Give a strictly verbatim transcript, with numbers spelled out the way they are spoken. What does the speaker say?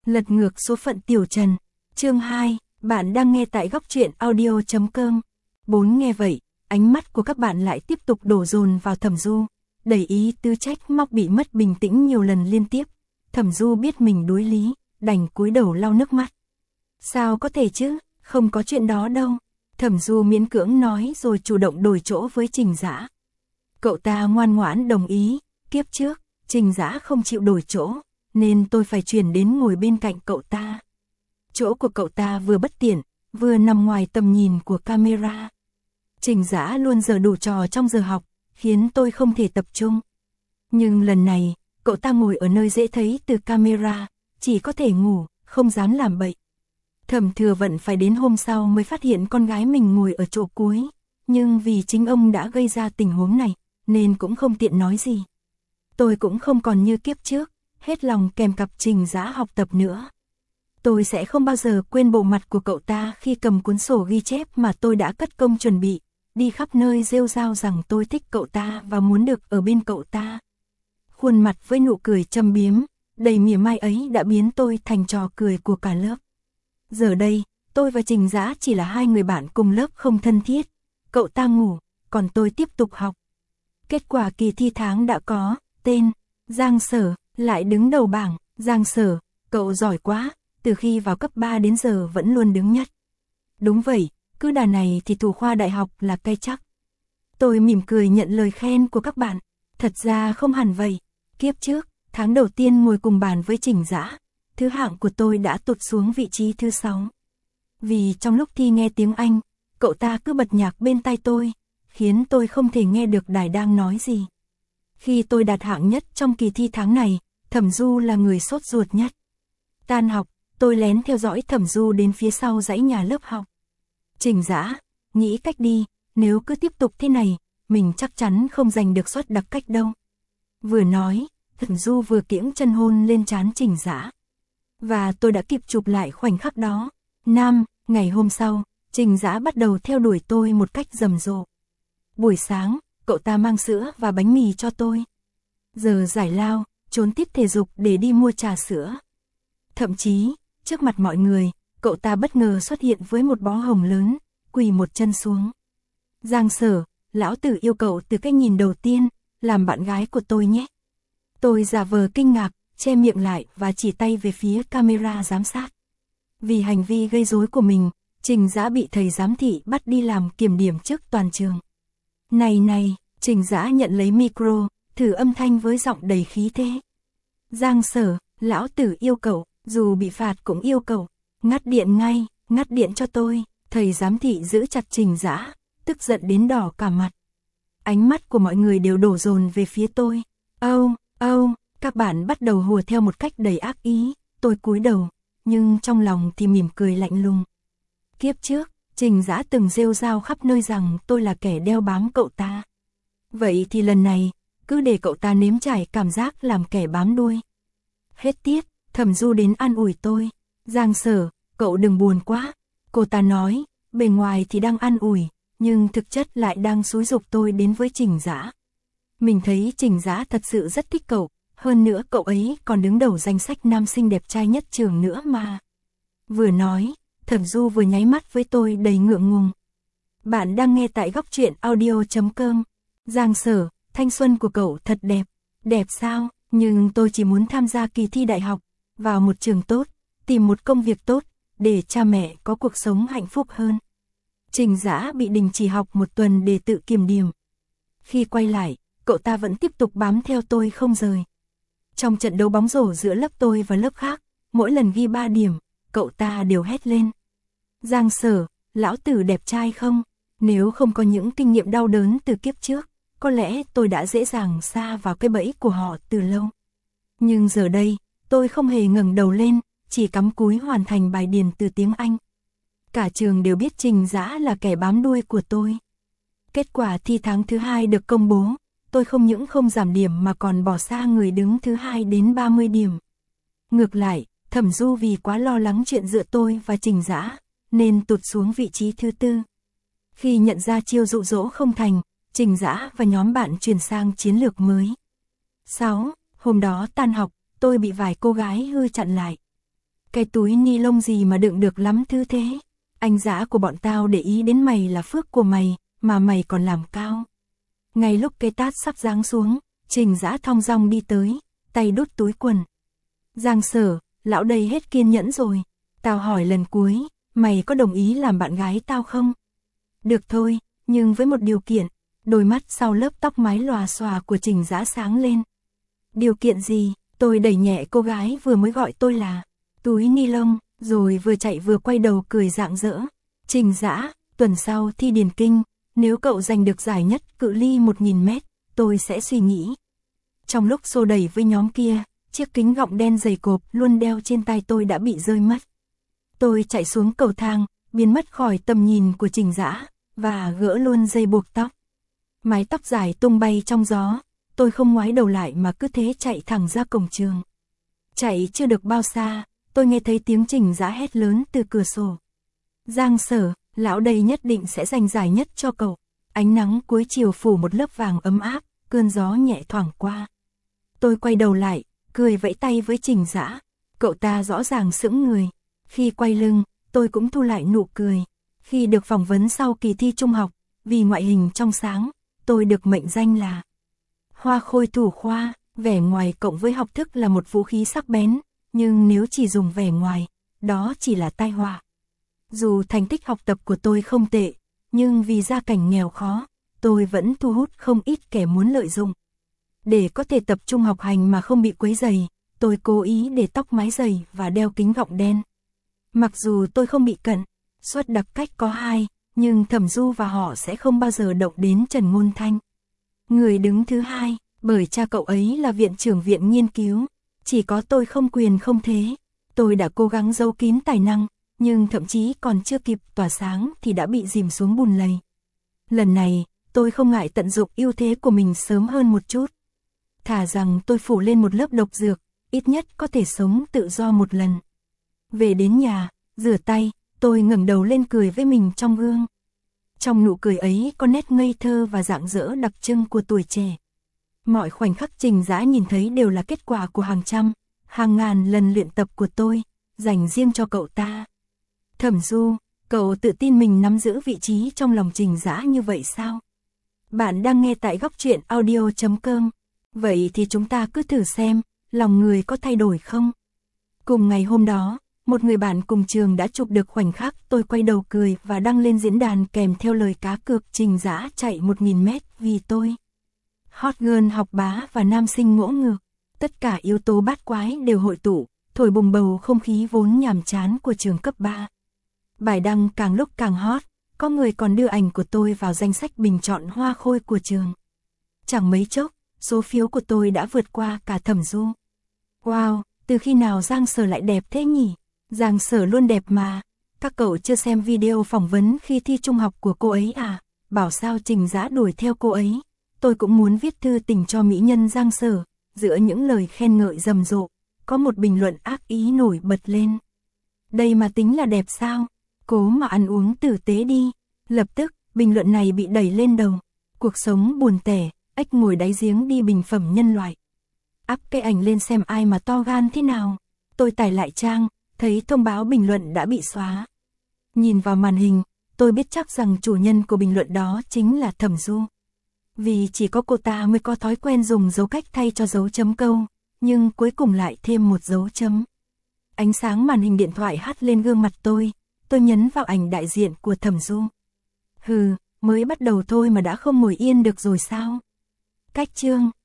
Lật ngược số phận Tiểu Trần. Chương hai, bạn đang nghe tại góc truyện audio chấm com. Bốn nghe vậy, ánh mắt của các bạn lại tiếp tục đổ dồn vào Thẩm Du, đầy ý tư trách móc bị mất bình tĩnh nhiều lần liên tiếp. Thẩm Du biết mình đối lý, đành cúi đầu lau nước mắt. Sao có thể chứ, không có chuyện đó đâu. Thẩm Du miễn cưỡng nói rồi chủ động đổi chỗ với Trình Dã. Cậu ta ngoan ngoãn đồng ý, kiếp trước, Trình Dã không chịu đổi chỗ, nên tôi phải chuyển đến ngồi bên cạnh cậu ta. Chỗ của cậu ta vừa bất tiện, vừa nằm ngoài tầm nhìn của camera. Trình Dã luôn giở đủ trò trong giờ học, khiến tôi không thể tập trung. Nhưng lần này, cậu ta ngồi ở nơi dễ thấy từ camera, chỉ có thể ngủ, không dám làm bậy. Thẩm Thừa Vận phải đến hôm sau mới phát hiện con gái mình ngồi ở chỗ cuối, nhưng vì chính ông đã gây ra tình huống này, nên cũng không tiện nói gì. Tôi cũng không còn như kiếp trước, hết lòng kèm cặp Trình Dã học tập nữa. Tôi sẽ không bao giờ quên bộ mặt của cậu ta khi cầm cuốn sổ ghi chép mà tôi đã cất công chuẩn bị, đi khắp nơi rêu rao rằng tôi thích cậu ta và muốn được ở bên cậu ta. Khuôn mặt với nụ cười châm biếm, đầy mỉa mai ấy đã biến tôi thành trò cười của cả lớp. Giờ đây, tôi và Trình Dã chỉ là hai người bạn cùng lớp không thân thiết. Cậu ta ngủ, còn tôi tiếp tục học. Kết quả kỳ thi tháng đã có, tên, Giang Sở, lại đứng đầu bảng. Giang Sở, cậu giỏi quá, từ khi vào cấp ba đến giờ vẫn luôn đứng nhất. Đúng vậy, cứ đà này thì thủ khoa đại học là cây chắc. Tôi mỉm cười nhận lời khen của các bạn. Thật ra không hẳn vậy. Kiếp trước, tháng đầu tiên ngồi cùng bàn với Trình Dã, thứ hạng của tôi đã tụt xuống vị trí thứ sáu. Vì trong lúc thi nghe tiếng Anh, cậu ta cứ bật nhạc bên tai tôi, khiến tôi không thể nghe được đài đang nói gì. Khi tôi đạt hạng nhất trong kỳ thi tháng này, Thẩm Du là người sốt ruột nhất. Tan học, tôi lén theo dõi Thẩm Du đến phía sau dãy nhà lớp học. Trình Dã, nghĩ cách đi, nếu cứ tiếp tục thế này, mình chắc chắn không giành được suất đặc cách đâu. Vừa nói, Thẩm Du vừa kiễng chân hôn lên trán Trình Dã. Và tôi đã kịp chụp lại khoảnh khắc đó. Nam, ngày hôm sau, Trình Dã bắt đầu theo đuổi tôi một cách rầm rộ. Buổi sáng, cậu ta mang sữa và bánh mì cho tôi. Giờ giải lao, trốn tiết thể dục để đi mua trà sữa. Thậm chí, trước mặt mọi người, cậu ta bất ngờ xuất hiện với một bó hồng lớn, quỳ một chân xuống. Giang Sở, lão tử yêu cậu từ cái nhìn đầu tiên, làm bạn gái của tôi nhé. Tôi giả vờ kinh ngạc, che miệng lại và chỉ tay về phía camera giám sát. Vì hành vi gây rối của mình, Trình Dã bị thầy giám thị bắt đi làm kiểm điểm trước toàn trường. Này này, Trình Dã nhận lấy micro, thử âm thanh với giọng đầy khí thế. Giang Sở, lão tử yêu cậu, dù bị phạt cũng yêu cậu. Ngắt điện ngay, ngắt điện cho tôi. Thầy giám thị giữ chặt Trình Dã, tức giận đến đỏ cả mặt. Ánh mắt của mọi người đều đổ dồn về phía tôi. Âu, âu, các bạn bắt đầu hùa theo một cách đầy ác ý. Tôi cúi đầu, nhưng trong lòng thì mỉm cười lạnh lùng. Kiếp trước, Trình Dã từng rêu rao khắp nơi rằng tôi là kẻ đeo bám cậu ta. Vậy thì lần này, cứ để cậu ta nếm trải cảm giác làm kẻ bám đuôi. Hết tiết, Thẩm Du đến an ủi tôi. Giang Sở, cậu đừng buồn quá. Cô ta nói, bề ngoài thì đang an ủi, nhưng thực chất lại đang xúi giục tôi đến với Trình Dã. Mình thấy Trình Dã thật sự rất thích cậu, hơn nữa cậu ấy còn đứng đầu danh sách nam sinh đẹp trai nhất trường nữa mà. Vừa nói, Thẩm Du vừa nháy mắt với tôi đầy ngượng ngùng. Bạn đang nghe tại góc truyện audio chấm com. Giang Sở, thanh xuân của cậu thật đẹp. Đẹp sao? Nhưng tôi chỉ muốn tham gia kỳ thi đại học, vào một trường tốt, tìm một công việc tốt, để cha mẹ có cuộc sống hạnh phúc hơn. Trình Dã bị đình chỉ học một tuần để tự kiểm điểm. Khi quay lại, cậu ta vẫn tiếp tục bám theo tôi không rời. Trong trận đấu bóng rổ giữa lớp tôi và lớp khác, mỗi lần ghi ba điểm, cậu ta đều hét lên. Giang Sở, lão tử đẹp trai không? Nếu không có những kinh nghiệm đau đớn từ kiếp trước, có lẽ tôi đã dễ dàng sa vào cái bẫy của họ từ lâu. Nhưng giờ đây, tôi không hề ngẩng đầu lên, chỉ cắm cúi hoàn thành bài điền từ tiếng Anh. Cả trường đều biết Trình Dã là kẻ bám đuôi của tôi. Kết quả thi tháng thứ hai được công bố, tôi không những không giảm điểm mà còn bỏ xa người đứng thứ hai đến ba mươi điểm. Ngược lại, Thẩm Du vì quá lo lắng chuyện giữa tôi và Trình Dã, nên tụt xuống vị trí thứ tư. Khi nhận ra chiêu dụ dỗ không thành, Trình Dã và nhóm bạn chuyển sang chiến lược mới. sáu. Hôm đó tan học, tôi bị vài cô gái hư chặn lại. Cái túi ni lông gì mà đựng được lắm thứ thế? Anh dã của bọn tao để ý đến mày là phước của mày, mà mày còn làm cao. Ngay lúc cây tát sắp giáng xuống, Trình Dã thong dong đi tới, tay đút túi quần. Giang Sở, lão đây hết kiên nhẫn rồi. Tao hỏi lần cuối, mày có đồng ý làm bạn gái tao không? Được thôi, nhưng với một điều kiện. Đôi mắt sau lớp tóc mái lòa xòa của Trình Dã sáng lên. Điều kiện gì? Tôi đẩy nhẹ cô gái vừa mới gọi tôi là túi ni lông, rồi vừa chạy vừa quay đầu cười rạng rỡ. Trình Dã, tuần sau thi điền kinh, nếu cậu giành được giải nhất cự ly một nghìn mét, tôi sẽ suy nghĩ. Trong lúc xô đẩy với nhóm kia, chiếc kính gọng đen dày cộp luôn đeo trên tay tôi đã bị rơi mất. Tôi chạy xuống cầu thang, biến mất khỏi tầm nhìn của Trình Dã, và gỡ luôn dây buộc tóc. Mái tóc dài tung bay trong gió, tôi không ngoái đầu lại mà cứ thế chạy thẳng ra cổng trường. Chạy chưa được bao xa, tôi nghe thấy tiếng Trình Dã hét lớn từ cửa sổ. Giang Sở, lão đây nhất định sẽ giành giải nhất cho cậu. Ánh nắng cuối chiều phủ một lớp vàng ấm áp, cơn gió nhẹ thoảng qua. Tôi quay đầu lại, cười vẫy tay với Trình Dã. Cậu ta rõ ràng sững người. Khi quay lưng, tôi cũng thu lại nụ cười. Khi được phỏng vấn sau kỳ thi trung học, vì ngoại hình trong sáng, tôi được mệnh danh là Hoa Khôi thủ khoa. Vẻ ngoài cộng với học thức là một vũ khí sắc bén, nhưng nếu chỉ dùng vẻ ngoài, đó chỉ là tai họa. Dù thành tích học tập của tôi không tệ, nhưng vì gia cảnh nghèo khó, tôi vẫn thu hút không ít kẻ muốn lợi dụng. Để có thể tập trung học hành mà không bị quấy rầy, tôi cố ý để tóc mái dày và đeo kính gọng đen. Mặc dù tôi không bị cận, suất đặc cách có hai, nhưng Thẩm Du và họ sẽ không bao giờ động đến Trần Ngôn Thanh. Người đứng thứ hai, bởi cha cậu ấy là viện trưởng viện nghiên cứu, chỉ có tôi không quyền không thế. Tôi đã cố gắng giấu kín tài năng, nhưng thậm chí còn chưa kịp tỏa sáng thì đã bị dìm xuống bùn lầy. Lần này, tôi không ngại tận dụng ưu thế của mình sớm hơn một chút. Thà rằng tôi phủ lên một lớp độc dược, ít nhất có thể sống tự do một lần. Về đến nhà, rửa tay, tôi ngẩng đầu lên cười với mình trong gương. Trong nụ cười ấy có nét ngây thơ và rạng rỡ đặc trưng của tuổi trẻ. Mọi khoảnh khắc Trình Dã nhìn thấy đều là kết quả của hàng trăm, hàng ngàn lần luyện tập của tôi, dành riêng cho cậu ta. Thẩm Du, cậu tự tin mình nắm giữ vị trí trong lòng Trình Dã như vậy sao? Bạn đang nghe tại góc truyện audio chấm com. Vậy thì chúng ta cứ thử xem, lòng người có thay đổi không? Cùng ngày hôm đó, một người bạn cùng trường đã chụp được khoảnh khắc tôi quay đầu cười và đăng lên diễn đàn kèm theo lời cá cược Trình Dã chạy một nghìn mét vì tôi. Hot girl học bá và nam sinh ngỗ ngược, tất cả yếu tố bát quái đều hội tụ, thổi bùng bầu không khí vốn nhàm chán của trường cấp ba. Bài đăng càng lúc càng hot, có người còn đưa ảnh của tôi vào danh sách bình chọn hoa khôi của trường. Chẳng mấy chốc, số phiếu của tôi đã vượt qua cả Thẩm Du. Wow, từ khi nào Giang Sở lại đẹp thế nhỉ? Giang Sở luôn đẹp mà. Các cậu chưa xem video phỏng vấn khi thi trung học của cô ấy à? Bảo sao Trình Dã đuổi theo cô ấy. Tôi cũng muốn viết thư tình cho mỹ nhân Giang Sở. Giữa những lời khen ngợi rầm rộ, có một bình luận ác ý nổi bật lên. Đây mà tính là đẹp sao? Cố mà ăn uống tử tế đi. Lập tức, bình luận này bị đẩy lên đầu. Cuộc sống buồn tẻ, ếch ngồi đáy giếng đi bình phẩm nhân loại. Áp cái ảnh lên xem ai mà to gan thế nào. Tôi tải lại trang, thấy thông báo bình luận đã bị xóa. Nhìn vào màn hình, tôi biết chắc rằng chủ nhân của bình luận đó chính là Thẩm Du. Vì chỉ có cô ta mới có thói quen dùng dấu cách thay cho dấu chấm câu, nhưng cuối cùng lại thêm một dấu chấm. Ánh sáng màn hình điện thoại hắt lên gương mặt tôi, tôi nhấn vào ảnh đại diện của Thẩm Du. Hừ, mới bắt đầu thôi mà đã không ngồi yên được rồi sao? Cách chương